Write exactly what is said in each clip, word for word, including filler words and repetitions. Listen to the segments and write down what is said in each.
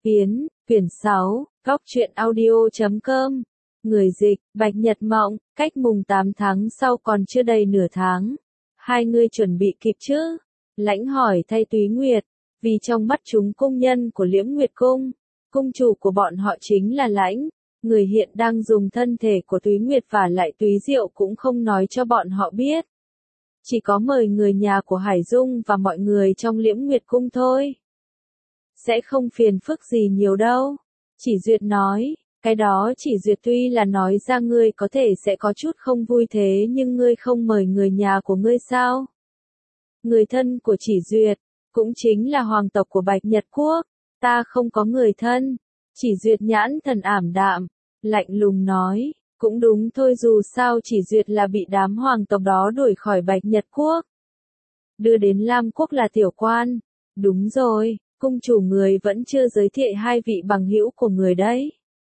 Phiến, quyển sáu, góc truyện audio chấm com. Người dịch, Bạch Nhật Mộng, cách mùng tám tháng sau còn chưa đầy nửa tháng. Hai người chuẩn bị kịp chứ? Lãnh hỏi thay Túy Nguyệt, vì trong mắt chúng cung nhân của Liễm Nguyệt Cung, cung chủ của bọn họ chính là Lãnh. Người hiện đang dùng thân thể của Túy Nguyệt và lại Túy Diệu cũng không nói cho bọn họ biết. Chỉ có mời người nhà của Hải Dung và mọi người trong Liễm Nguyệt Cung thôi. Sẽ không phiền phức gì nhiều đâu. Chỉ Duyệt nói, cái đó Chỉ Duyệt tuy là nói ra ngươi có thể sẽ có chút không vui thế nhưng ngươi không mời người nhà của ngươi sao? Người thân của Chỉ Duyệt, cũng chính là hoàng tộc của Bạch Nhật Quốc, ta không có người thân. Chỉ Duyệt nhãn thần ảm đạm, lạnh lùng nói, cũng đúng thôi dù sao Chỉ Duyệt là bị đám hoàng tộc đó đuổi khỏi Bạch Nhật Quốc. Đưa đến Lam Quốc là tiểu quan, đúng rồi. Cung chủ người vẫn chưa giới thiệu hai vị bằng hữu của người đấy.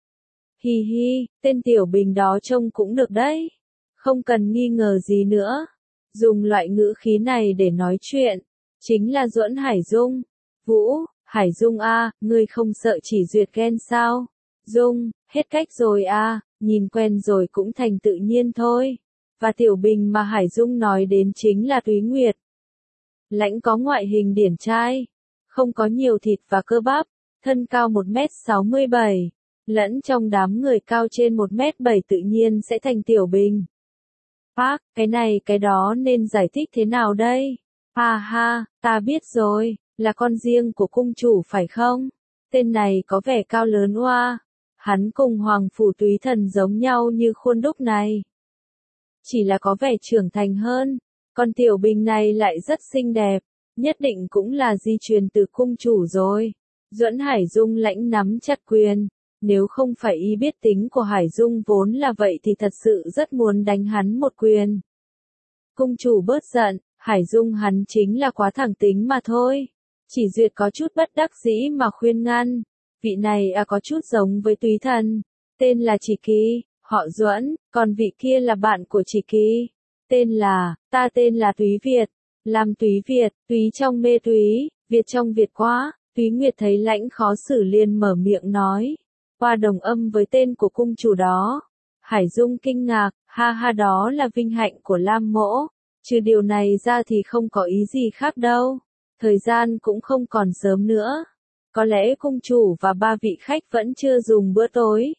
Hi hi, tên Tiểu Bình đó trông cũng được đấy. Không cần nghi ngờ gì nữa. Dùng loại ngữ khí này để nói chuyện. Chính là Duẫn Hải Dung. Vũ, Hải Dung a, ngươi không sợ Chỉ Duyệt ghen sao? Dung, hết cách rồi a, nhìn quen rồi cũng thành tự nhiên thôi. Và Tiểu Bình mà Hải Dung nói đến chính là Túy Nguyệt. Lãnh có ngoại hình điển trai. Không có nhiều thịt và cơ bắp, thân cao một mét sáu mươi bảy, lẫn trong đám người cao trên một mét bảy tự nhiên sẽ thành Tiểu Bình. Bác, cái này cái đó nên giải thích thế nào đây? Ha ha, ta biết rồi, là con riêng của cung chủ phải không? Tên này có vẻ cao lớn oa. Hắn cùng Hoàng Phủ Túy Thần giống nhau như khuôn đúc này. Chỉ là có vẻ trưởng thành hơn, còn Tiểu Bình này lại rất xinh đẹp. Nhất định cũng là di truyền từ cung chủ rồi. Duẫn Hải Dung lãnh nắm chặt quyền. Nếu không phải y biết tính của Hải Dung vốn là vậy thì thật sự rất muốn đánh hắn một quyền. Cung chủ bớt giận, Hải Dung hắn chính là quá thẳng tính mà thôi. Chỉ Duyệt có chút bất đắc dĩ mà khuyên ngăn. Vị này à có chút giống với Túy Thần. Tên là Chỉ Kỳ, họ Duẫn, còn vị kia là bạn của Chỉ Kỳ. Tên là, ta tên là Túy Việt. Làm Túy Việt, Túy trong mê túy, Việt trong Việt quá. Túy Nguyệt thấy Lãnh khó xử liền mở miệng nói. Qua đồng âm với tên của cung chủ đó. Hải Dung kinh ngạc, ha ha đó là vinh hạnh của Lam Mỗ. Trừ điều này ra thì không có ý gì khác đâu. Thời gian cũng không còn sớm nữa. Có lẽ cung chủ và ba vị khách vẫn chưa dùng bữa tối.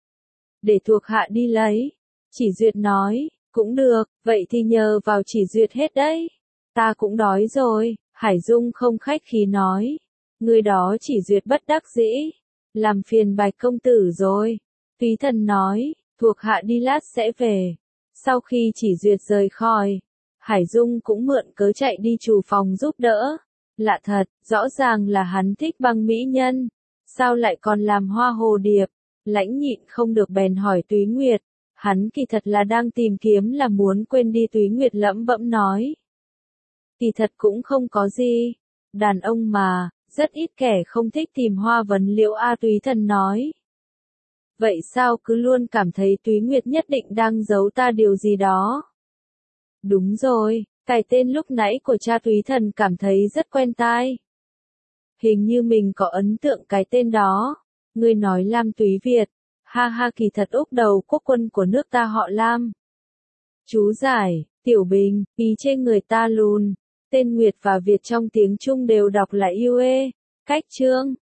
Để thuộc hạ đi lấy. Chỉ Duyệt nói, cũng được, vậy thì nhờ vào Chỉ Duyệt hết đấy. Ta cũng đói rồi, Hải Dung không khách khí nói. Người đó Chỉ Duyệt bất đắc dĩ. Làm phiền Bạch công tử rồi. Túy Thần nói, thuộc hạ đi lát sẽ về. Sau khi Chỉ Duyệt rời khỏi, Hải Dung cũng mượn cớ chạy đi chủ phòng giúp đỡ. Lạ thật, rõ ràng là hắn thích băng mỹ nhân. Sao lại còn làm hoa hồ điệp? Lãnh nhịn không được bèn hỏi Túy Nguyệt. Hắn kỳ thật là đang tìm kiếm là muốn quên đi. Túy Nguyệt lẩm bẩm nói. Kỳ thật cũng không có gì. Đàn ông mà, rất ít kẻ không thích tìm hoa vấn liễu a. Túy Thần nói. Vậy sao cứ luôn cảm thấy Túy Nguyệt nhất định đang giấu ta điều gì đó? Đúng rồi, cái tên lúc nãy của cha Túy Thần cảm thấy rất quen tai. Hình như mình có ấn tượng cái tên đó. Ngươi nói Lam Túy Việt. Ha ha kỳ thật úc đầu quốc quân của nước ta họ Lam. Chú giải, Tiểu Bình, ý trên người ta lùn. Tên Nguyệt và Việt trong tiếng Trung đều đọc là yêu ê. Cách chương.